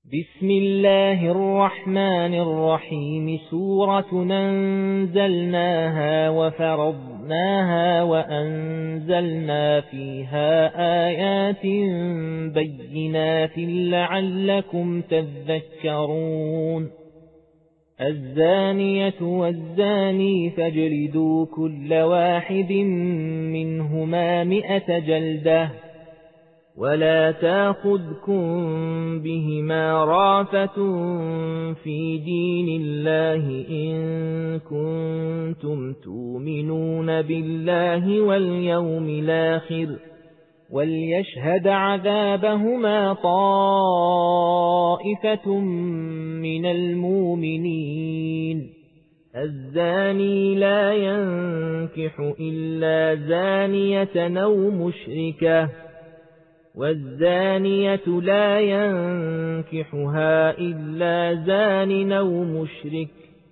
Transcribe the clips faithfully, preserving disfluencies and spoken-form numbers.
بسم الله الرحمن الرحيم سورة أنزلناها وفرضناها وأنزلنا فيها آيات بينات لعلكم تذكرون الزانية والزاني فاجلدوا كل واحد منهما مئة جلدة ولا تأخذكم بهما رأفة في دين الله إن كنتم تؤمنون بالله واليوم الآخر وليشهد عذابهما طائفة من المؤمنين الزاني لا ينكح إلا زانية أو مشركة والزانية لا ينكحها إلا زان أو مشرك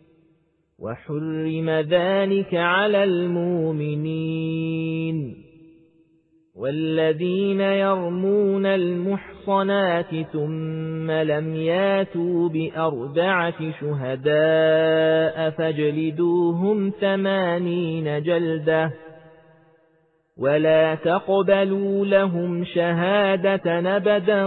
وحرم ذلك على المؤمنين والذين يرمون المحصنات ثم لم ياتوا بأربعة شهداء فاجلدوهم ثمانين جلدة ولا تقبلوا لهم شهادة أبدا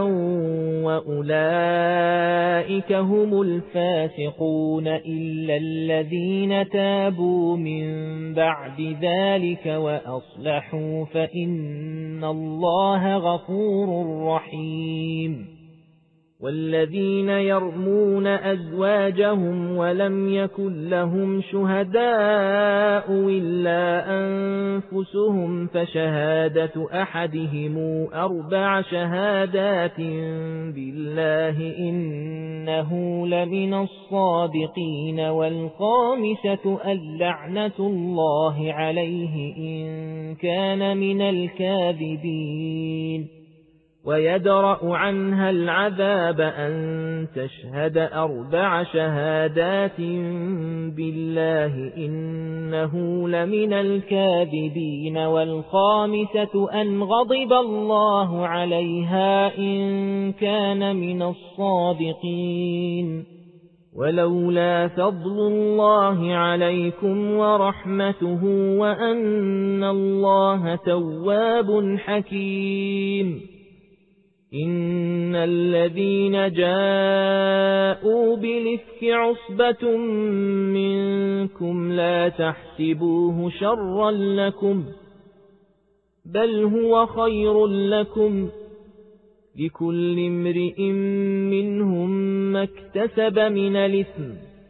وأولئك هم الفاسقون إلا الذين تابوا من بعد ذلك وأصلحوا فإن الله غفور رحيم والذين يرمون أزواجهم ولم يكن لهم شهداء إلا أنفسهم فشهادة أحدهم أربع شهادات بالله إنه لمن الصادقين والخامسة اللعنة الله عليه إن كان من الكاذبين ويدرأ عنها العذاب أن تشهد أربع شهادات بالله إنه لمن الكاذبين والخامسة أن غضب الله عليها إن كان من الصادقين ولولا فضل الله عليكم ورحمته وأن الله تواب حكيم إن الذين جاءوا بالإفك عصبة منكم لا تحسبوه شرا لكم بل هو خير لكم لكل امرئ منهم ما اكتسب من الإثم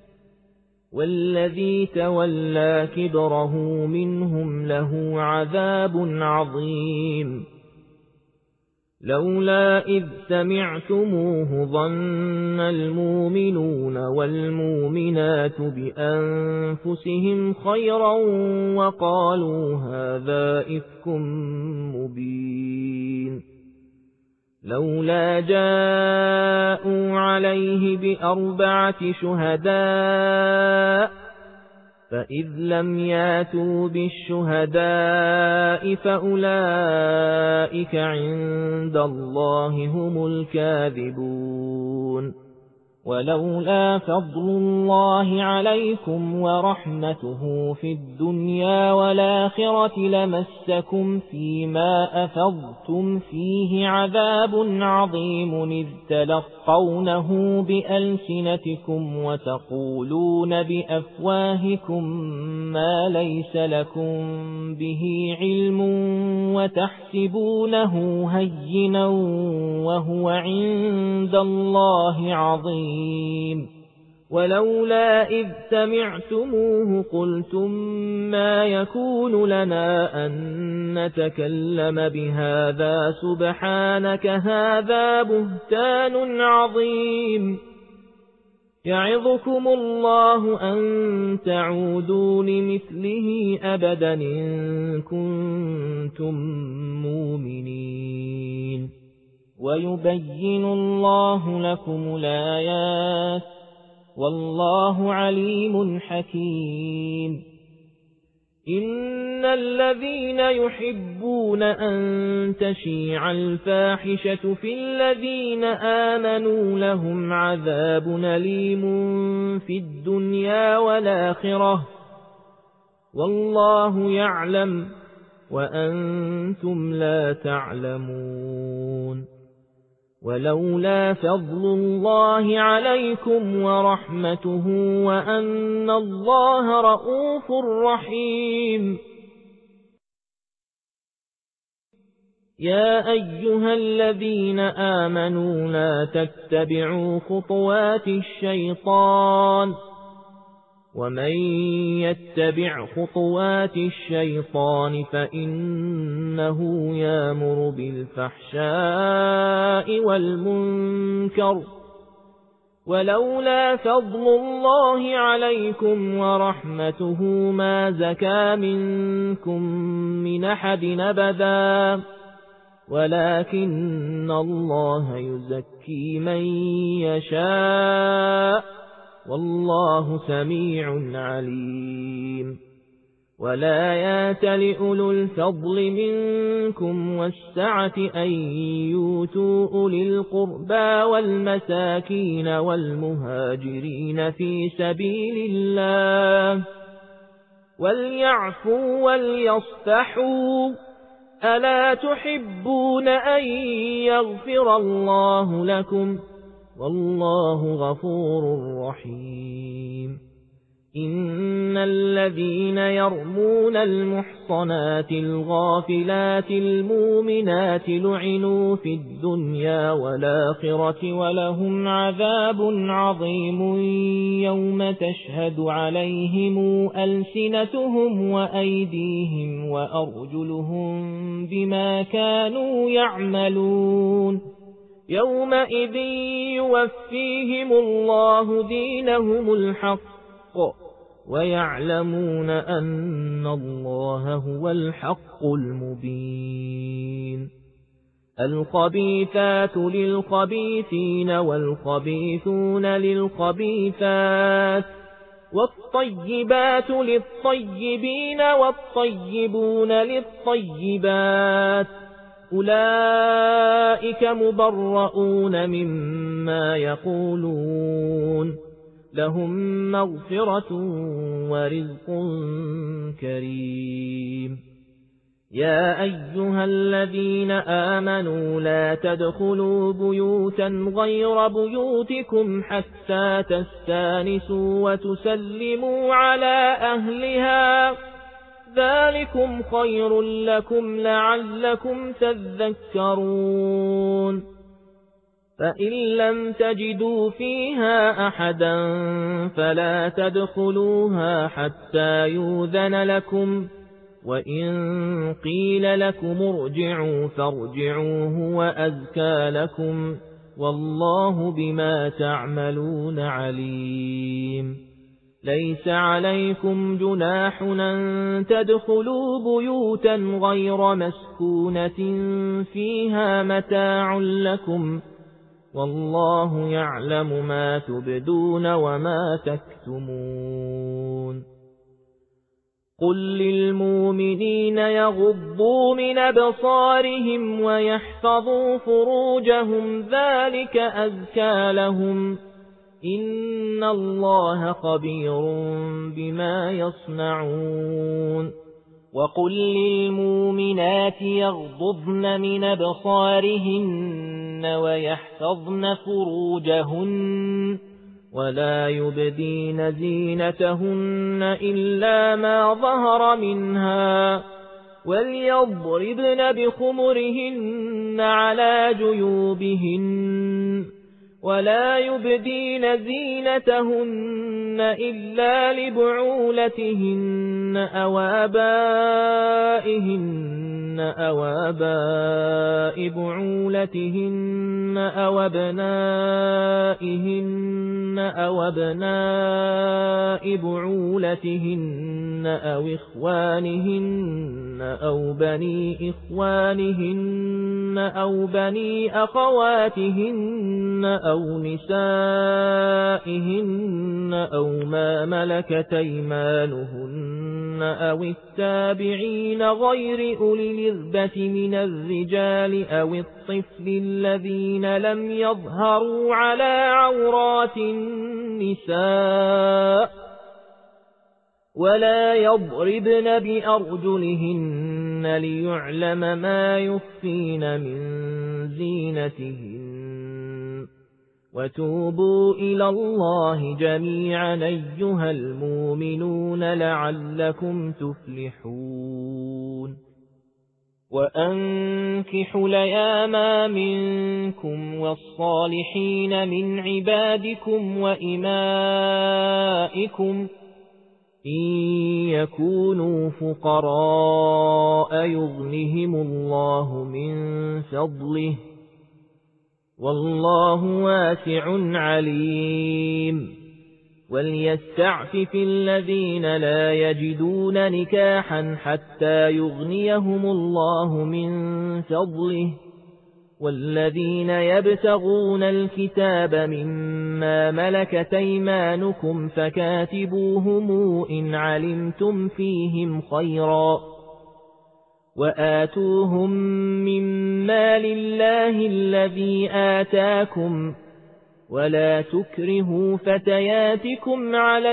والذي تولى كبره منهم له عذاب عظيم لولا إذ سمعتموه ظن المؤمنون والمؤمنات بأنفسهم خيرا وقالوا هذا إفك مبين لولا جاءوا عليه بأربعة شهداء فإذ لم ياتوا بالشهداء فأولئك عند الله هم الكاذبون ولولا فضل الله عليكم ورحمته في الدنيا والآخرة لمسكم فيما أفضتم فيه عذاب عظيم إذ تلقونه بألسنتكم وتقولون بأفواهكم ما ليس لكم به علم وتحسبونه هينا وهو عند الله عظيم ولولا إذ سمعتموه قلتم ما يكون لنا أن نتكلم بهذا سبحانك هذا بهتان عظيم يعظكم الله أن تعودوا لمثله أبدا إن كنتم مؤمنين ويبين الله لكم الآيات والله عليم حكيم إن الذين يحبون أن تشيع الفاحشة في الذين آمنوا لهم عذاب أليم في الدنيا والآخرة والله يعلم وأنتم لا تعلمون ولولا فضل الله عليكم ورحمته وأن الله رؤوف رحيم يا أيها الذين آمنوا لا تتبعوا خطوات الشيطان ومن يتبع خطوات الشيطان فإنه يأمر بالفحشاء والمنكر ولولا فضل الله عليكم ورحمته ما زكى منكم من أحد أبدا ولكن الله يزكي من يشاء والله سميع عليم ولا يأتل أولو الفضل منكم والسعة أن يؤتوا أولي القربى والمساكين والمهاجرين في سبيل الله وليعفوا وليصفحوا ألا تحبون أن يغفر الله لكم والله غفور رحيم إن الذين يرمون المحصنات الغافلات المؤمنات لعنوا في الدنيا والآخرة ولهم عذاب عظيم يوم تشهد عليهم ألسنتهم وأيديهم وأرجلهم بما كانوا يعملون يومئذ يوفيهم الله دينهم الحق ويعلمون أن الله هو الحق المبين الخبيثات للخبيثين والخبيثون للخبيثات والطيبات للطيبين والطيبون للطيبات أولئك مبرؤون مما يقولون لهم مغفرة ورزق كريم يا أيها الذين آمنوا لا تدخلوا بيوتا غير بيوتكم حتى تستانسوا وتسلموا على أهلها ذلكم خير لكم لعلكم تذكرون فإن لم تجدوا فيها أحدا فلا تدخلوها حتى يؤذن لكم وإن قيل لكم ارجعوا فارجعوا هو أزكى لكم والله بما تعملون عليم ليس عليكم جناح أن تدخلوا بيوتا غير مسكونة فيها متاع لكم والله يعلم ما تبدون وما تكتمون قل للمؤمنين يغضوا من أبصارهم ويحفظوا فروجهم ذلك أزكى لهم إن الله خبير بما يصنعون وقل للمؤمنات يغضضن من أبصارهن ويحفظن فروجهن ولا يبدين زينتهن إلا ما ظهر منها وليضربن بخمرهن على جيوبهن ولا يبدين زينتهن إلا لبعولتهن أو آبائهن أو آباء بعولتهن أو أبنائهن أو أبناء بعولتهن أو إخوانهن أو بني إخوانهن أو بني أخواتهن أو نسائهن أو ما ملكت أيمانهن أو التابعين غير أولي الإربة من الرجال أو الطفل الذين لم يظهروا على عورات النساء ولا يضربن بأرجلهن ليعلم ما يخفين من زينتهن وتوبوا إلى الله جميعا أيها المؤمنون لعلكم تفلحون وأنكحوا الأيام منكم والصالحين من عبادكم وإمائكم إن يكونوا فقراء يغنهم الله من فضله والله واسع عليم وليستعفف الذين لا يجدون نكاحا حتى يغنيهم الله من فضله والذين يبتغون الكتاب مما ملكت أيمانكم فكاتبوهم إن علمتم فيهم خيرا وآتوهم مما لله الذي آتاكم ولا تكرهوا فتياتكم على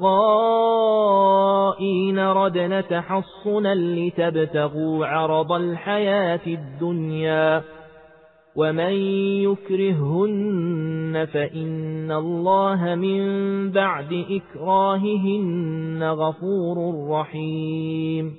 البغاء إن ردن تحصنا لتبتغوا عرض الحياة الدنيا ومن يكرهن فإن الله من بعد إكراههن غفور رحيم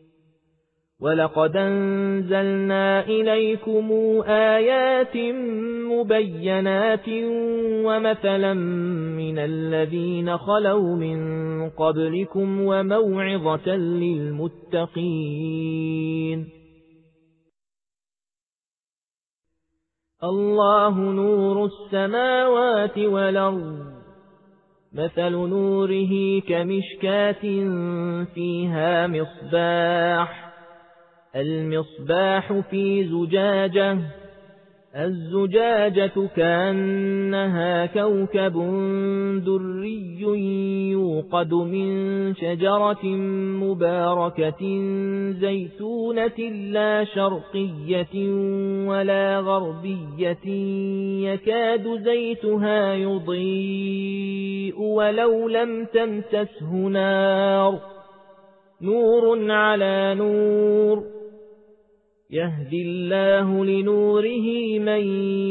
ولقد أنزلنا إليكم آيات مبينات ومثلا من الذين خلوا من قبلكم وموعظة للمتقين الله نور السماوات والأرض مثل نوره كمشكاة فيها مصباح المصباح في زجاجة الزجاجة كأنها كوكب دري يوقد من شجرة مباركة زيتونة لا شرقية ولا غربية يكاد زيتها يضيء ولو لم تمسسه نار نور على نور يهدي الله لنوره من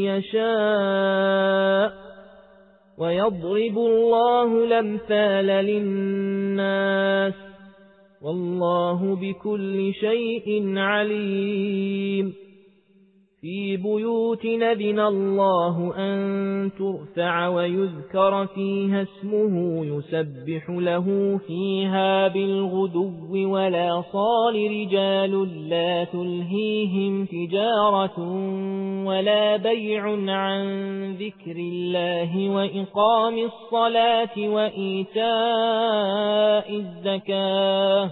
يشاء ويضرب الله الأمثال للناس والله بكل شيء عليم في بيوت نذن الله أن ترفع ويذكر فيها اسمه يسبح له فيها بالغدو ولا صال رجال لا تلهيهم تجارة ولا بيع عن ذكر الله وإقام الصلاة وإيتاء الزكاة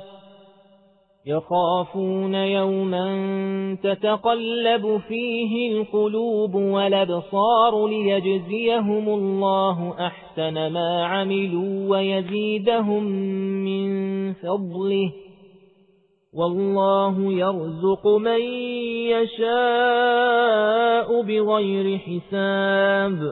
يخافون يوما تتقلب فيه القلوب والأبصار ليجزيهم الله أحسن ما عملوا ويزيدهم من فضله والله يرزق من يشاء بغير حساب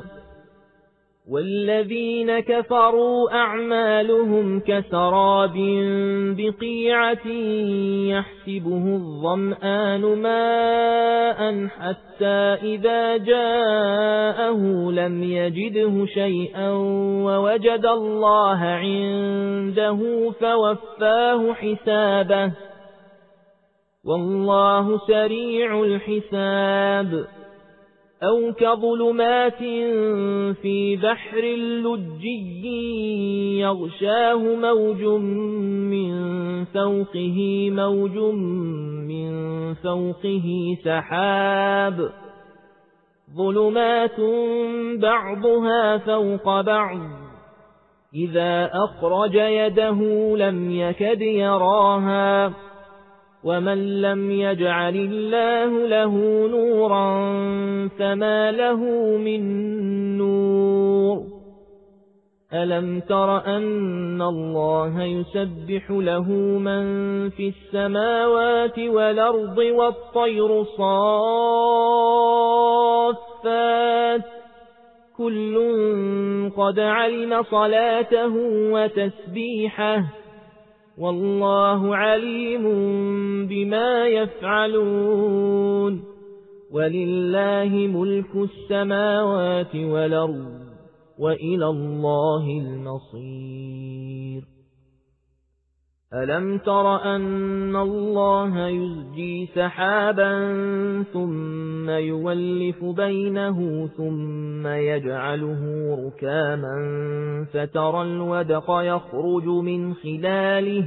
والذين كفروا أعمالهم كسراب بقيعة يحسبه الظمآن ماء حتى إذا جاءه لم يجده شيئا ووجد الله عنده فوفاه حسابه والله سريع الحساب أو كظلمات في بحر لجي يغشاه موج من فوقه موج من فوقه سحاب ظلمات بعضها فوق بعض إذا أخرج يده لم يكد يراها ومن لم يجعل الله له نورا فما له من نور ألم تر أن الله يسبح له من في السماوات والأرض والطير صافات كل قد علم صلاته وتسبيحه والله عليم بما يفعلون ولله ملك السماوات والأرض وإلى الله المصير ألم تر أن الله يزجي سحابا ثم يولف بينه ثم يجعله ركاما فترى الودق يخرج من خلاله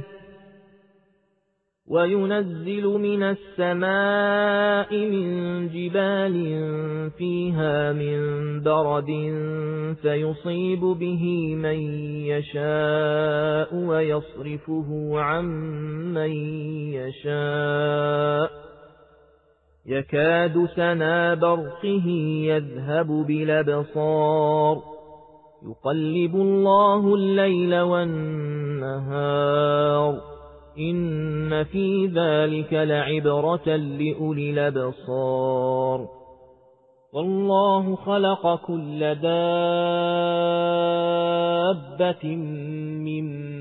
وينزل من السماء من جبال فيها من برد فيصيب به من يشاء ويصرفه عن من يشاء يكاد سنا برقه يذهب بالأبصار يقلب الله الليل والنهار إن في ذلك لعبرة لأولي الأبصار والله خلق كل دابة من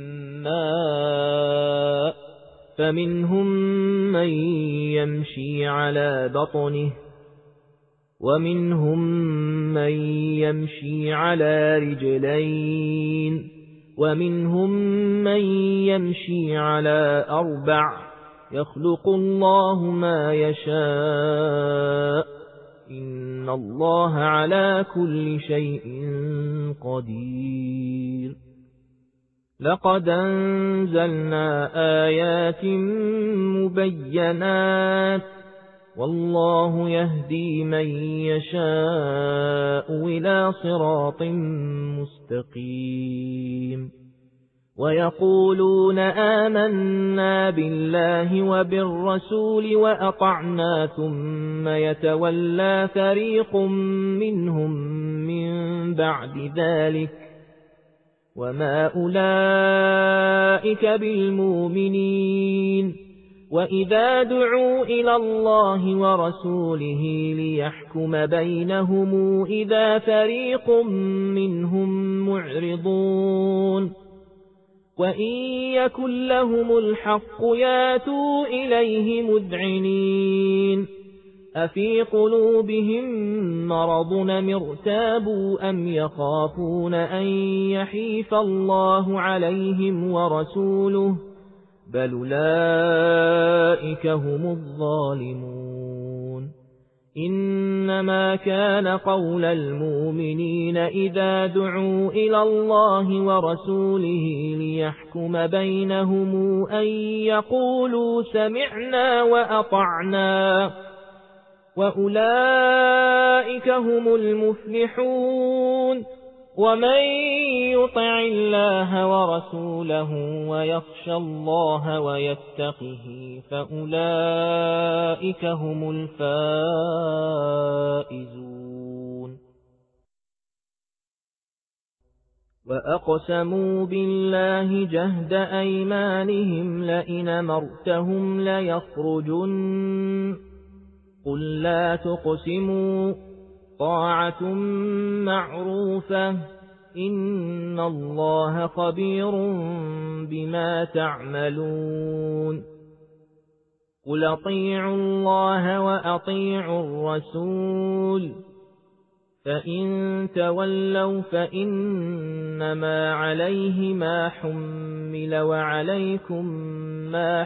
ماء فمنهم من يمشي على بطنه ومنهم من يمشي على رجلين ومنهم من يمشي على أربع يخلق الله ما يشاء إن الله على كل شيء قدير لقد أنزلنا آيات مبينات والله يهدي من يشاء إلى صراط مستقيم ويقولون آمنا بالله وبالرسول وأطعنا ثم يتولى فريق منهم من بعد ذلك وما أولئك بالمؤمنين وإذا دعوا إلى الله ورسوله ليحكم بينهم إذا فريق منهم معرضون وإن يكن لهم الحق ياتوا إليه مذعنين أفي قلوبهم مرض مرتابوا أم يخافون أن يحيف الله عليهم ورسوله بل أولئك هم الظالمون إنما كان قول المؤمنين إذا دعوا إلى الله ورسوله ليحكم بينهم أن يقولوا سمعنا وأطعنا وأولئك هم المفلحون ومن يطع الله ورسوله ويخشى الله ويتقه فأولئك هم الفائزون وأقسموا بالله جهد أيمانهم لئن أمرتهم ليخرجن قل لا تقسموا طاعة معروفة إن الله خبير بما تعملون قل أطيعوا الله وأطيعوا الرسول فإن تولوا فإنما عليه ما حمل وعليكم ما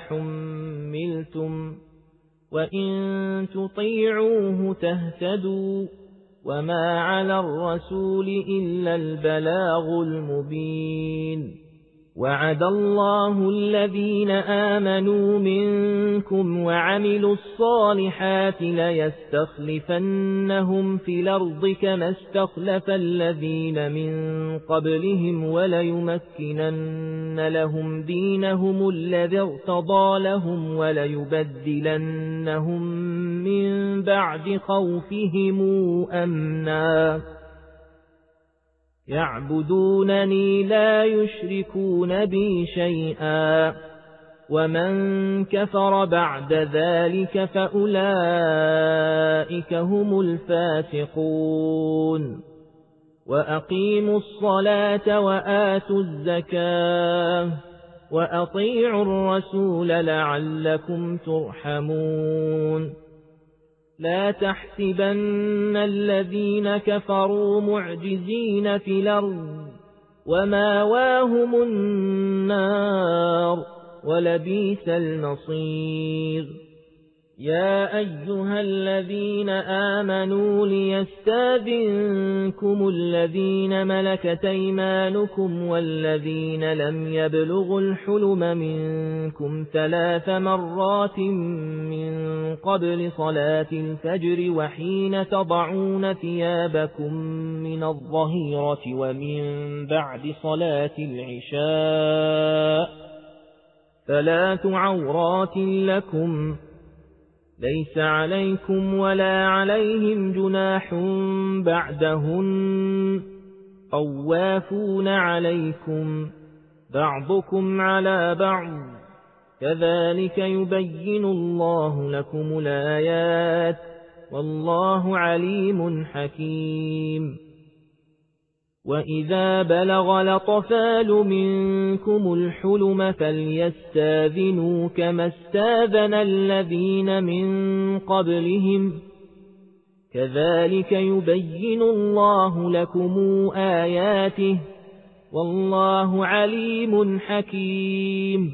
حملتم وإن تطيعوه تهتدوا وما على الرسول إلا البلاغ المبين وعد الله الذين آمنوا منكم وعملوا الصالحات ليستخلفنهم في الأرض كما استخلف الذين من قبلهم وليمكنن لهم دينهم الذي ارتضى لهم وليبدلنهم من بعد خوفهم أمنا يعبدونني لا يشركون بي شيئا ومن كفر بعد ذلك فأولئك هم الفاسقون وأقيموا الصلاة وآتوا الزكاة وأطيعوا الرسول لعلكم ترحمون لا تحسبن الذين كفروا معجزين في الأرض وماواهم النار ولبئس المصير يا أيها الذين آمنوا ليستاذنكم الذين ملكت أيمانكم والذين لم يبلغوا الحلم منكم ثلاث مرات من قبل صلاة الفجر وحين تضعون ثيابكم من الظهيرة ومن بعد صلاة العشاء ثلاث عورات لكم ليس عليكم ولا عليهم جناح بعدهن طوافون عليكم بعضكم على بعض كذلك يبين الله لكم الآيات والله عليم حكيم وإذا بلغ الأطفال منكم الحلم فليستاذنوا كما استاذن الذين من قبلهم كذلك يبين الله لكم آياته والله عليم حكيم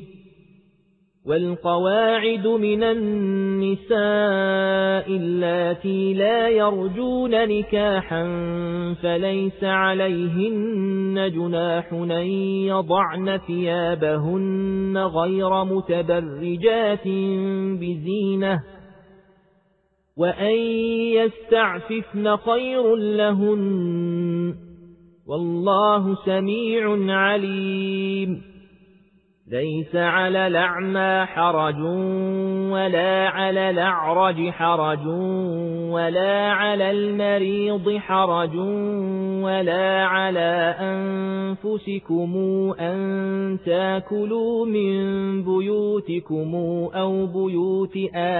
والقواعد من النساء اللاتي لا يرجون نكاحا فليس عليهن جناح أن يضعن ثيابهن غير متبرجات بزينة وأن يستعففن خير لهن والله سميع عليم ليس على الأعمى حرج ولا على الأعرج حرج ولا على المريض حرج ولا على أنفسكم أن تاكلوا من بيوتكم أو بيوت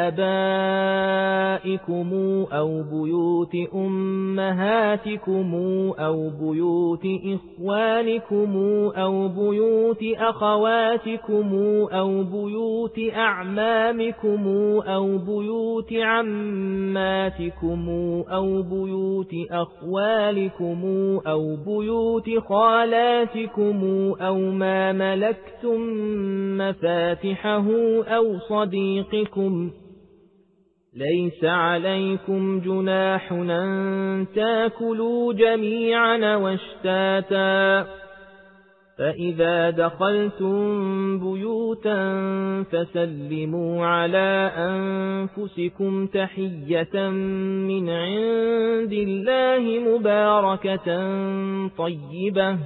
آبائكم أو بيوت أمهاتكم أو بيوت إخوانكم أو بيوت أخواتكم أو بيوت أعمامكم أو بيوت عماتكم أو بيوت أخوالكم أو بيوت خالاتكم أو ما ملكتم مفاتحه أو صديقكم ليس عليكم جناح أن تاكلوا جميعا واشتاتا فإذا دخلتم بيوتا فسلموا على أنفسكم تحية من عند الله مباركة طيبة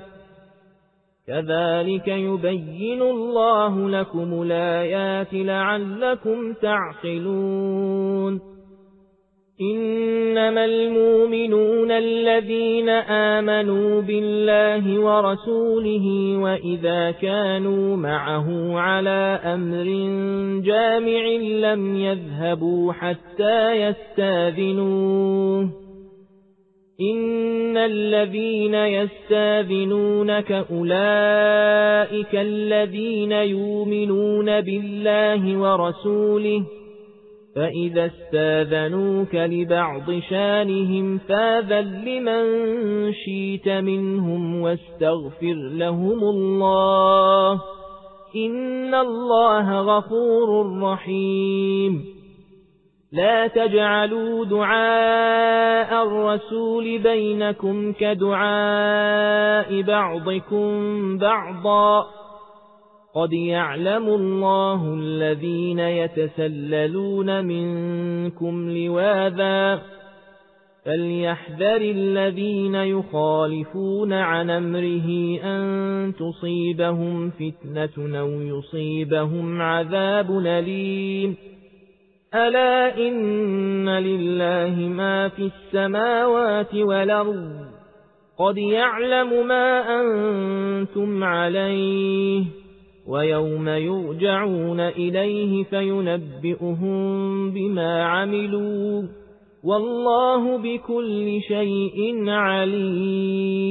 كذلك يبين الله لكم الآيات لعلكم تعقلون إنما المؤمنون الذين آمنوا بالله ورسوله وإذا كانوا معه على أمر جامع لم يذهبوا حتى يستاذنوه إن الذين يستاذنونك أولئك الذين يؤمنون بالله ورسوله فإذا استاذنوك لبعض شانهم فاذن لمن شئت منهم واستغفر لهم الله إن الله غفور رحيم لا تجعلوا دعاء الرسول بينكم كدعاء بعضكم بعضا قد يعلم الله الذين يتسللون منكم لواذا فليحذر الذين يخالفون عن أمره أن تصيبهم فتنة أو يصيبهم عذاب أليم ألا إن لله ما في السماوات والأرض قد يعلم ما أنتم عليه ويوم يرجعون إليه فينبئهم بما عملوا والله بكل شيء عليم